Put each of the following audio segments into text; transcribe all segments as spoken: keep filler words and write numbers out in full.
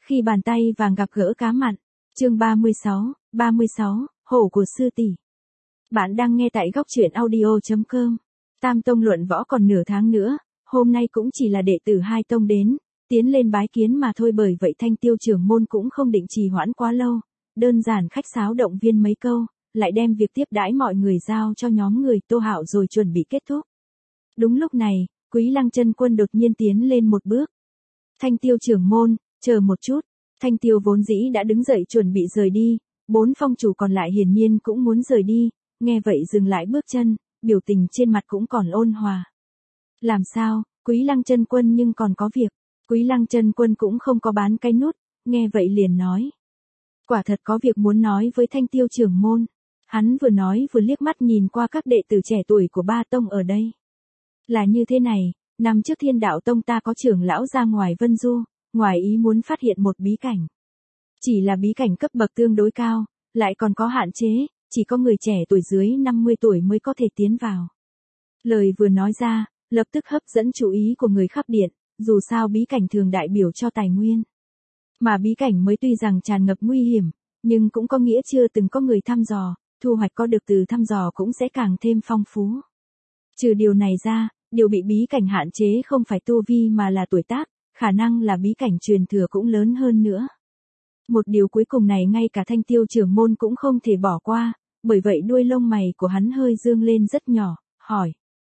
Khi bàn tay vàng gặp gỡ cá mặn. Chương ba mươi sáu, ba mươi sáu, hổ của sư tỷ. Bạn đang nghe tại góc truyện audio chấm com. Tam tông luận võ còn nửa tháng nữa, hôm nay cũng chỉ là đệ tử hai tông đến, tiến lên bái kiến mà thôi, bởi vậy Thanh Tiêu trưởng môn cũng không định trì hoãn quá lâu, đơn giản khách sáo động viên mấy câu, lại đem việc tiếp đãi mọi người giao cho nhóm người Tô Hạo rồi chuẩn bị kết thúc. Đúng lúc này, Quý Lăng Chân Quân đột nhiên tiến lên một bước. Thanh Tiêu trưởng môn, chờ một chút. Thanh Tiêu vốn dĩ đã đứng dậy chuẩn bị rời đi, bốn phong chủ còn lại hiển nhiên cũng muốn rời đi, nghe vậy dừng lại bước chân, biểu tình trên mặt cũng còn ôn hòa. Làm sao, Quý Lăng Chân Quân nhưng còn có việc. Quý Lăng Chân Quân cũng không có bán cái nút, nghe vậy liền nói. Quả thật có việc muốn nói với Thanh Tiêu trưởng môn. Hắn vừa nói vừa liếc mắt nhìn qua các đệ tử trẻ tuổi của ba tông ở đây. Là như thế này, năm trước Thiên Đạo Tông ta có trưởng lão ra ngoài Vân Du, ngoài ý muốn phát hiện một bí cảnh. Chỉ là bí cảnh cấp bậc tương đối cao, lại còn có hạn chế, chỉ có người trẻ tuổi dưới năm mươi tuổi mới có thể tiến vào. Lời vừa nói ra, lập tức hấp dẫn chú ý của người khắp điện, dù sao bí cảnh thường đại biểu cho tài nguyên. Mà bí cảnh mới tuy rằng tràn ngập nguy hiểm, nhưng cũng có nghĩa chưa từng có người thăm dò, thu hoạch có được từ thăm dò cũng sẽ càng thêm phong phú. Trừ điều này ra, điều bị bí cảnh hạn chế không phải tu vi mà là tuổi tác, khả năng là bí cảnh truyền thừa cũng lớn hơn nữa. Một điều cuối cùng này ngay cả Thanh Tiêu trưởng môn cũng không thể bỏ qua, bởi vậy đuôi lông mày của hắn hơi dương lên rất nhỏ, hỏi.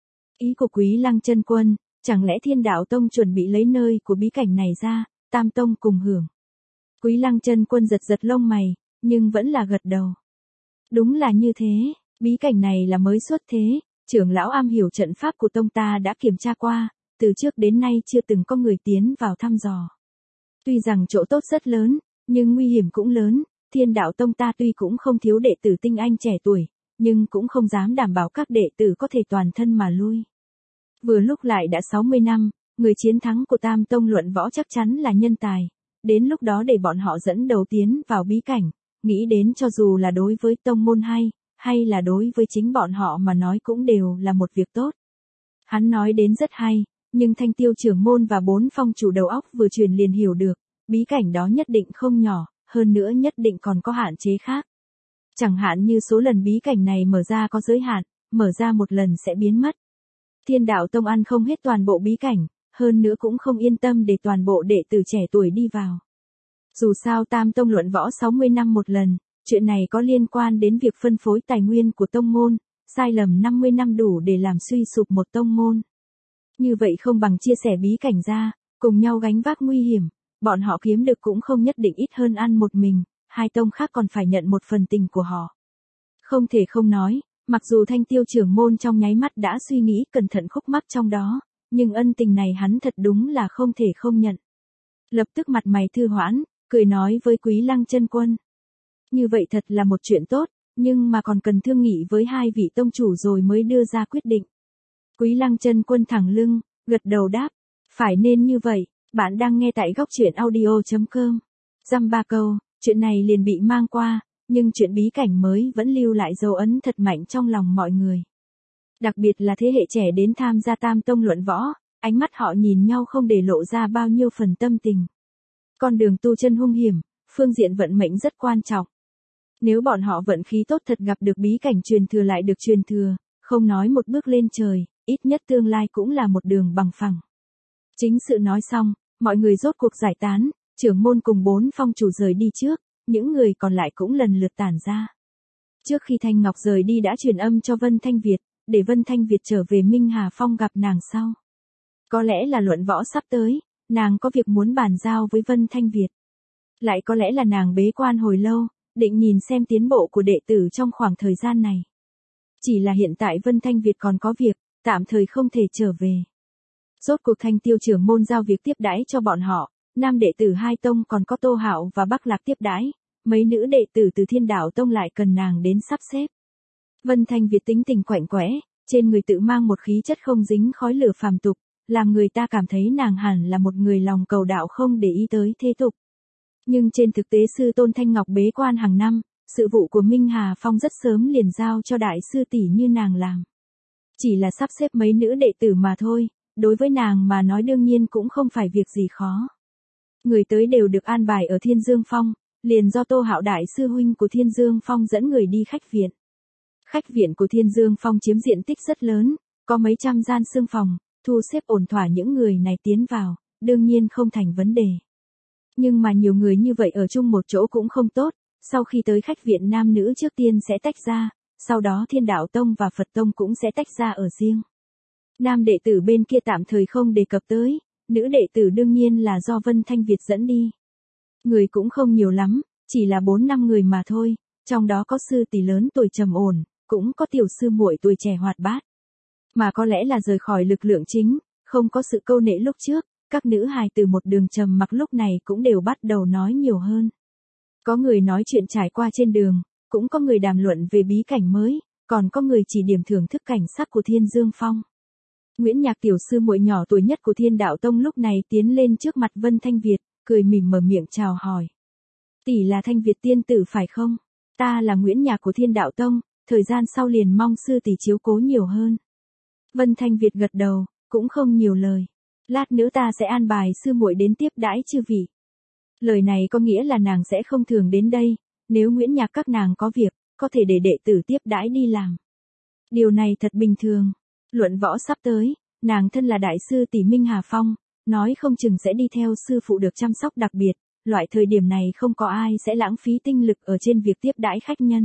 Ý của Quý Lăng Chân Quân, chẳng lẽ Thiên Đạo Tông chuẩn bị lấy nơi của bí cảnh này ra, Tam Tông cùng hưởng. Quý Lăng Chân Quân giật giật lông mày, nhưng vẫn là gật đầu. Đúng là như thế, bí cảnh này là mới xuất thế, trưởng lão am hiểu trận pháp của tông ta đã kiểm tra qua, từ trước đến nay chưa từng có người tiến vào thăm dò. Tuy rằng chỗ tốt rất lớn, nhưng nguy hiểm cũng lớn, Thiên Đạo Tông ta tuy cũng không thiếu đệ tử tinh anh trẻ tuổi, nhưng cũng không dám đảm bảo các đệ tử có thể toàn thân mà lui. Vừa lúc lại đã sáu mươi năm, người chiến thắng của Tam Tông luận võ chắc chắn là nhân tài, đến lúc đó để bọn họ dẫn đầu tiến vào bí cảnh, nghĩ đến cho dù là đối với tông môn hay, hay là đối với chính bọn họ mà nói cũng đều là một việc tốt. Hắn nói đến rất hay, nhưng Thanh Tiêu trưởng môn và bốn phong chủ đầu óc vừa truyền liền hiểu được, bí cảnh đó nhất định không nhỏ, hơn nữa nhất định còn có hạn chế khác. Chẳng hạn như số lần bí cảnh này mở ra có giới hạn, mở ra một lần sẽ biến mất. Thiên Đạo Tông ăn không hết toàn bộ bí cảnh, hơn nữa cũng không yên tâm để toàn bộ đệ tử trẻ tuổi đi vào. Dù sao Tam Tông luận võ sáu mươi năm một lần, chuyện này có liên quan đến việc phân phối tài nguyên của tông môn, sai lầm năm mươi năm đủ để làm suy sụp một tông môn. Như vậy không bằng chia sẻ bí cảnh ra, cùng nhau gánh vác nguy hiểm, bọn họ kiếm được cũng không nhất định ít hơn ăn một mình, hai tông khác còn phải nhận một phần tình của họ. Không thể không nói, mặc dù Thanh Tiêu trưởng môn trong nháy mắt đã suy nghĩ cẩn thận khúc mắc trong đó, nhưng ân tình này hắn thật đúng là không thể không nhận. Lập tức mặt mày thư hoãn, cười nói với Quý Lăng Chân Quân. Như vậy thật là một chuyện tốt, nhưng mà còn cần thương nghị với hai vị tông chủ rồi mới đưa ra quyết định. Quý Lăng Chân Quân thẳng lưng, gật đầu đáp, phải nên như vậy, bạn đang nghe tại góc truyện audio chấm com. Dăm ba câu, chuyện này liền bị mang qua, nhưng chuyện bí cảnh mới vẫn lưu lại dấu ấn thật mạnh trong lòng mọi người. Đặc biệt là thế hệ trẻ đến tham gia Tam Tông luận võ, ánh mắt họ nhìn nhau không để lộ ra bao nhiêu phần tâm tình. Con đường tu chân hung hiểm, phương diện vận mệnh rất quan trọng. Nếu bọn họ vận khí tốt thật gặp được bí cảnh truyền thừa lại được truyền thừa, không nói một bước lên trời, ít nhất tương lai cũng là một đường bằng phẳng. Chính sự nói xong, mọi người rốt cuộc giải tán, trưởng môn cùng bốn phong chủ rời đi trước, những người còn lại cũng lần lượt tản ra. Trước khi Thanh Ngọc rời đi đã truyền âm cho Vân Thanh Việt, để Vân Thanh Việt trở về Minh Hà Phong gặp nàng sau. Có lẽ là luận võ sắp tới, nàng có việc muốn bàn giao với Vân Thanh Việt. Lại có lẽ là nàng bế quan hồi lâu, định nhìn xem tiến bộ của đệ tử trong khoảng thời gian này. Chỉ là hiện tại Vân Thanh Việt còn có việc, tạm thời không thể trở về. Rốt cuộc Thanh Tiêu trưởng môn giao việc tiếp đãi cho bọn họ, nam đệ tử hai tông còn có Tô Hạo và Bắc Lạc tiếp đãi, mấy nữ đệ tử từ Thiên Đạo Tông lại cần nàng đến sắp xếp. Vân Thanh Việt tính tình quạnh quẽ, trên người tự mang một khí chất không dính khói lửa phàm tục, làm người ta cảm thấy nàng hẳn là một người lòng cầu đạo không để ý tới thế tục. Nhưng trên thực tế sư tôn Thanh Ngọc bế quan hàng năm, sự vụ của Minh Hà Phong rất sớm liền giao cho đại sư tỷ như nàng làm. Chỉ là sắp xếp mấy nữ đệ tử mà thôi, đối với nàng mà nói đương nhiên cũng không phải việc gì khó. Người tới đều được an bài ở Thiên Dương Phong, liền do Tô Hạo đại sư huynh của Thiên Dương Phong dẫn người đi khách viện. Khách viện của Thiên Dương Phong chiếm diện tích rất lớn, có mấy trăm gian xương phòng, thu xếp ổn thỏa những người này tiến vào, đương nhiên không thành vấn đề. Nhưng mà nhiều người như vậy ở chung một chỗ cũng không tốt, sau khi tới khách viện nam nữ trước tiên sẽ tách ra, sau đó Thiên Đạo Tông và Phật Tông cũng sẽ tách ra ở riêng. Nam đệ tử bên kia tạm thời không đề cập tới, nữ đệ tử đương nhiên là do Vân Thanh Việt dẫn đi. Người cũng không nhiều lắm, chỉ là bốn năm người mà thôi, trong đó có sư tỷ lớn tuổi trầm ổn, cũng có tiểu sư muội tuổi trẻ hoạt bát. Mà có lẽ là rời khỏi lực lượng chính, không có sự câu nệ lúc trước, các nữ hài từ một đường trầm mặc lúc này cũng đều bắt đầu nói nhiều hơn. Có người nói chuyện trải qua trên đường, cũng có người đàm luận về bí cảnh mới, còn có người chỉ điểm thưởng thức cảnh sắc của Thiên Dương Phong. Nguyễn Nhạc tiểu sư muội nhỏ tuổi nhất của Thiên Đạo Tông lúc này tiến lên trước mặt Vân Thanh Việt, cười mỉm mở miệng chào hỏi. Tỷ là Thanh Việt tiên tử phải không? Ta là Nguyễn Nhạc của Thiên Đạo Tông, thời gian sau liền mong sư tỷ chiếu cố nhiều hơn. Vân Thanh Việt gật đầu, cũng không nhiều lời. Lát nữa ta sẽ an bài sư muội đến tiếp đãi chư vị. Lời này có nghĩa là nàng sẽ không thường đến đây, nếu Nguyễn Nhạc các nàng có việc, có thể để đệ tử tiếp đãi đi làm. Điều này thật bình thường. Luận võ sắp tới, nàng thân là đại sư tỷ Minh Hà Phong, nói không chừng sẽ đi theo sư phụ được chăm sóc đặc biệt, loại thời điểm này không có ai sẽ lãng phí tinh lực ở trên việc tiếp đãi khách nhân.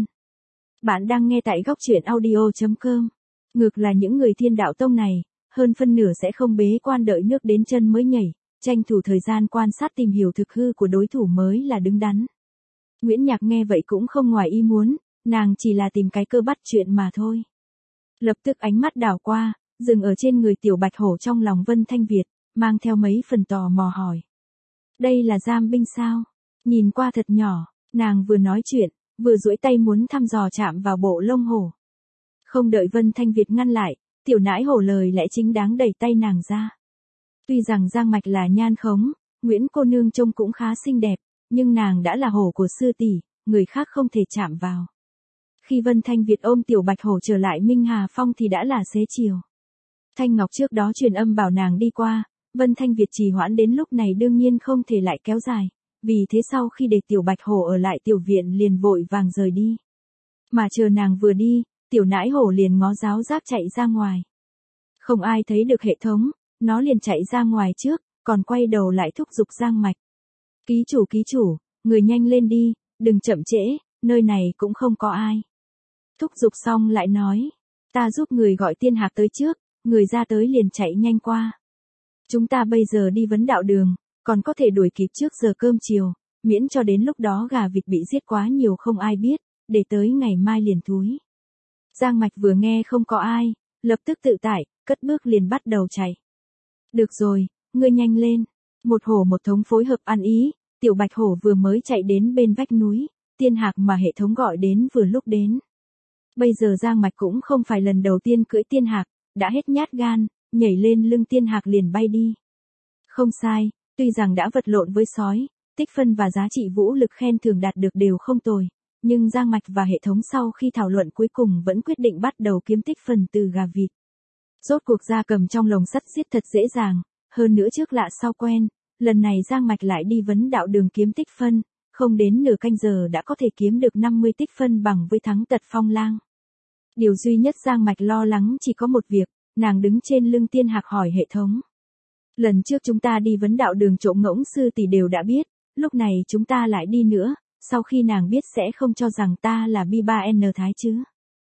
Bạn đang nghe tại góc truyện audio chấm com. Ngược là những người Thiên Đạo Tông này, hơn phân nửa sẽ không bế quan đợi nước đến chân mới nhảy, tranh thủ thời gian quan sát tìm hiểu thực hư của đối thủ mới là đứng đắn. Nguyễn Nhạc nghe vậy cũng không ngoài ý muốn, nàng chỉ là tìm cái cơ bắt chuyện mà thôi. Lập tức ánh mắt đảo qua, dừng ở trên người tiểu bạch hổ trong lòng Vân Thanh Việt, mang theo mấy phần tò mò hỏi. Đây là giam binh sao? Nhìn qua thật nhỏ, nàng vừa nói chuyện, vừa duỗi tay muốn thăm dò chạm vào bộ lông hổ. Không đợi Vân Thanh Việt ngăn lại, tiểu nãi hổ lời lẽ chính đáng đẩy tay nàng ra. Tuy rằng Giang Mạch là nhan khống, Nguyễn cô nương trông cũng khá xinh đẹp, nhưng nàng đã là hổ của sư tỷ, người khác không thể chạm vào. Khi Vân Thanh Việt ôm tiểu bạch hổ trở lại Minh Hà Phong thì đã là xế chiều. Thanh Ngọc trước đó truyền âm bảo nàng đi qua, Vân Thanh Việt trì hoãn đến lúc này đương nhiên không thể lại kéo dài, vì thế sau khi để tiểu bạch hổ ở lại tiểu viện liền vội vàng rời đi. Mà chờ nàng vừa đi, tiểu nãi hổ liền ngó giáo giác chạy ra ngoài. Không ai thấy được hệ thống, nó liền chạy ra ngoài trước, còn quay đầu lại thúc giục Giang Mạch. Ký chủ ký chủ, người nhanh lên đi, đừng chậm trễ, nơi này cũng không có ai. Thúc giục xong lại nói, ta giúp người gọi Tiên Hạc tới trước, người ra tới liền chạy nhanh qua. Chúng ta bây giờ đi vấn đạo đường, còn có thể đuổi kịp trước giờ cơm chiều, miễn cho đến lúc đó gà vịt bị giết quá nhiều không ai biết, để tới ngày mai liền thúi. Giang Mạch vừa nghe không có ai, lập tức tự tại, cất bước liền bắt đầu chạy. Được rồi, ngươi nhanh lên. Một hổ một thống phối hợp ăn ý, tiểu bạch hổ vừa mới chạy đến bên vách núi, Tiên Hạc mà hệ thống gọi đến vừa lúc đến. Bây giờ Giang Mạch cũng không phải lần đầu tiên cưỡi Tiên Hạc, đã hết nhát gan, nhảy lên lưng Tiên Hạc liền bay đi. Không sai, tuy rằng đã vật lộn với sói, tích phân và giá trị vũ lực khen thưởng đạt được đều không tồi, nhưng Giang Mạch và hệ thống sau khi thảo luận cuối cùng vẫn quyết định bắt đầu kiếm tích phần từ gà vịt. Rốt cuộc gia cầm trong lồng sắt giết thật dễ dàng, hơn nữa trước lạ sau quen, lần này Giang Mạch lại đi vấn đạo đường kiếm tích phân, không đến nửa canh giờ đã có thể kiếm được năm mươi tích phân bằng với thắng tật phong lang. Điều duy nhất Giang Mạch lo lắng chỉ có một việc, nàng đứng trên lưng Tiên Hạc hỏi hệ thống. Lần trước chúng ta đi vấn đạo đường trộm ngỗng sư tỷ đều đã biết, lúc này chúng ta lại đi nữa, sau khi nàng biết sẽ không cho rằng ta là bi ba en Thái chứ.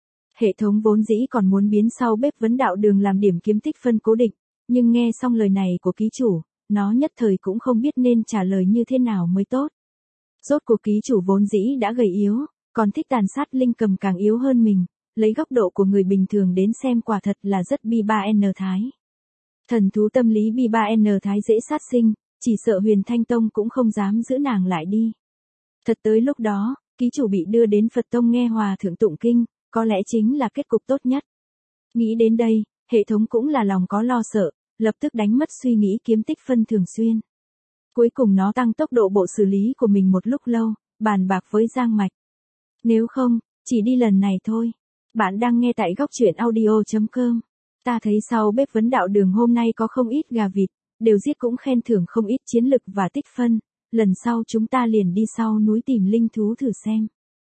Hệ thống vốn dĩ còn muốn biến sau bếp vấn đạo đường làm điểm kiếm tích phân cố định, nhưng nghe xong lời này của ký chủ, nó nhất thời cũng không biết nên trả lời như thế nào mới tốt. Rốt cuộc ký chủ vốn dĩ đã gầy yếu, còn thích tàn sát linh cầm càng yếu hơn mình, lấy góc độ của người bình thường đến xem quả thật là rất bi ba en Thái. Thần thú tâm lý bi ba en Thái dễ sát sinh, chỉ sợ Huyền Thanh Tông cũng không dám giữ nàng lại đi. Thật tới lúc đó, ký chủ bị đưa đến Phật Tông nghe hòa thượng tụng kinh, có lẽ chính là kết cục tốt nhất. Nghĩ đến đây, hệ thống cũng là lòng có lo sợ, lập tức đánh mất suy nghĩ kiếm tích phân thường xuyên. Cuối cùng nó tăng tốc độ bộ xử lý của mình một lúc lâu, bàn bạc với Giang Mạch. Nếu không, chỉ đi lần này thôi. Bạn đang nghe tại góc truyện audio chấm com. Ta thấy sau bếp vấn đạo đường hôm nay có không ít gà vịt, đều giết cũng khen thưởng không ít chiến lực và tích phân, lần sau chúng ta liền đi sau núi tìm linh thú thử xem.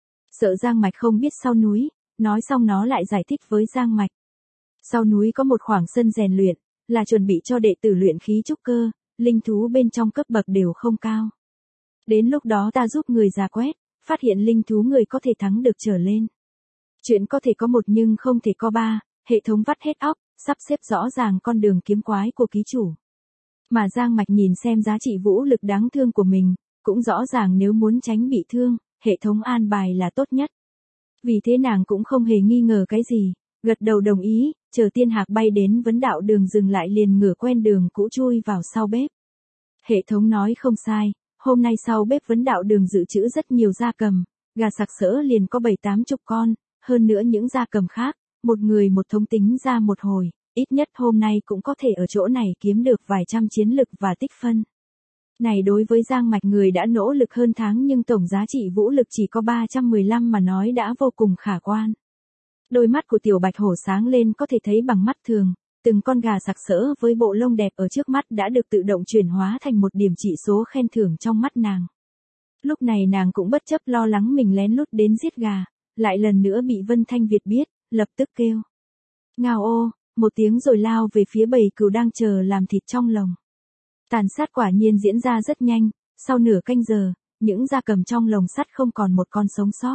Sợ Giang Mạch không biết sau núi, nói xong nó lại giải thích với Giang Mạch. Sau núi có một khoảng sân rèn luyện, là chuẩn bị cho đệ tử luyện khí trúc cơ, linh thú bên trong cấp bậc đều không cao. Đến lúc đó ta giúp người ra quét, phát hiện linh thú người có thể thắng được trở lên. Chuyện có thể có một nhưng không thể có ba, hệ thống vắt hết óc, sắp xếp rõ ràng con đường kiếm quái của ký chủ. Mà Giang Mạch nhìn xem giá trị vũ lực đáng thương của mình, cũng rõ ràng nếu muốn tránh bị thương, hệ thống an bài là tốt nhất. Vì thế nàng cũng không hề nghi ngờ cái gì, gật đầu đồng ý, chờ tiên hạc bay đến vấn đạo đường dừng lại liền ngửa quen đường cũ chui vào sau bếp. Hệ thống nói không sai, hôm nay sau bếp vấn đạo đường dự trữ rất nhiều gia cầm, gà sặc sỡ liền có bảy tám chục con, hơn nữa những gia cầm khác, một người một thống tính ra một hồi, ít nhất hôm nay cũng có thể ở chỗ này kiếm được vài trăm chiến lực và tích phân. Này đối với Giang Mạch người đã nỗ lực hơn tháng nhưng tổng giá trị vũ lực chỉ có ba trăm mười lăm mà nói đã vô cùng khả quan. Đôi mắt của tiểu bạch hổ sáng lên có thể thấy bằng mắt thường, từng con gà sặc sỡ với bộ lông đẹp ở trước mắt đã được tự động chuyển hóa thành một điểm trị số khen thưởng trong mắt nàng. Lúc này nàng cũng bất chấp lo lắng mình lén lút đến giết gà, lại lần nữa bị Vân Thanh Việt biết, lập tức kêu. Ngao ô, một tiếng rồi lao về phía bầy cừu đang chờ làm thịt trong lồng. Tàn sát quả nhiên diễn ra rất nhanh, sau nửa canh giờ, những gia cầm trong lồng sắt không còn một con sống sót.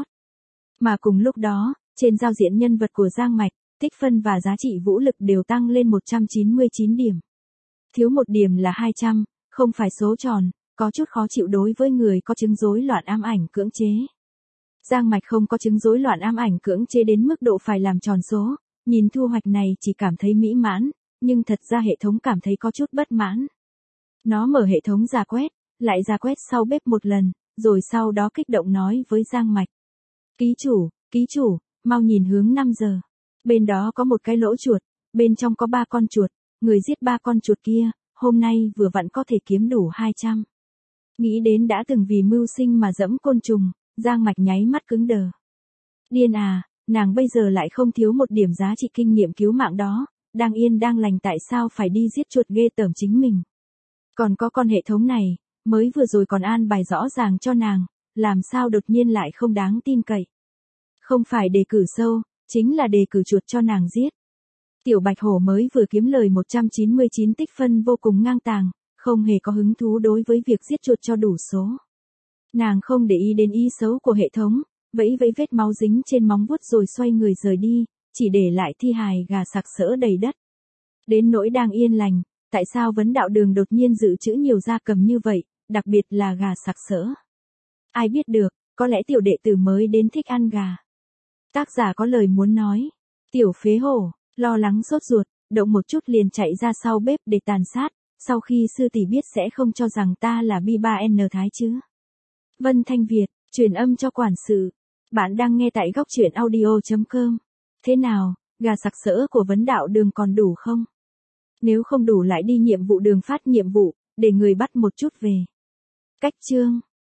Mà cùng lúc đó, trên giao diện nhân vật của Giang Mạch, tích phân và giá trị vũ lực đều tăng lên một trăm chín mươi chín điểm. Thiếu một điểm là hai trăm, không phải số tròn, có chút khó chịu đối với người có chứng rối loạn ám ảnh cưỡng chế. Giang Mạch không có chứng rối loạn ám ảnh cưỡng chế đến mức độ phải làm tròn số, nhìn thu hoạch này chỉ cảm thấy mỹ mãn, nhưng thật ra hệ thống cảm thấy có chút bất mãn. Nó mở hệ thống ra quét, lại ra quét sau bếp một lần, rồi sau đó kích động nói với Giang Mạch. Ký chủ, ký chủ, mau nhìn hướng năm giờ. Bên đó có một cái lỗ chuột, bên trong có ba con chuột, người giết ba con chuột kia, hôm nay vừa vặn có thể kiếm đủ hai trăm. Nghĩ đến đã từng vì mưu sinh mà dẫm côn trùng, Giang Mạch nháy mắt cứng đờ. Điên à, nàng bây giờ lại không thiếu một điểm giá trị kinh nghiệm cứu mạng đó, đang yên đang lành tại sao phải đi giết chuột ghê tởm chính mình. Còn có con hệ thống này, mới vừa rồi còn an bài rõ ràng cho nàng, làm sao đột nhiên lại không đáng tin cậy. Không phải đề cử sâu, chính là đề cử chuột cho nàng giết. Tiểu bạch hổ mới vừa kiếm lời một trăm chín mươi chín tích phân vô cùng ngang tàng, không hề có hứng thú đối với việc giết chuột cho đủ số. Nàng không để ý đến ý xấu của hệ thống, vẫy vẫy vết máu dính trên móng vuốt rồi xoay người rời đi, chỉ để lại thi hài gà sặc sỡ đầy đất. Đến nỗi đang yên lành, tại sao vấn đạo đường đột nhiên dự trữ nhiều gia cầm như vậy, đặc biệt là gà sặc sỡ. Ai biết được, có lẽ tiểu đệ tử mới đến thích ăn gà. Tác giả có lời muốn nói. Tiểu phế hổ, lo lắng sốt ruột, động một chút liền chạy ra sau bếp để tàn sát, sau khi sư tỷ biết sẽ không cho rằng ta là bi ba N Thái chứ. Vân Thanh Việt, truyền âm cho quản sự. Bạn đang nghe tại góc truyện audio chấm com. Thế nào, gà sặc sỡ của vấn đạo đường còn đủ không? Nếu không đủ lại đi nhiệm vụ đường phát nhiệm vụ, để người bắt một chút về. Cách chương.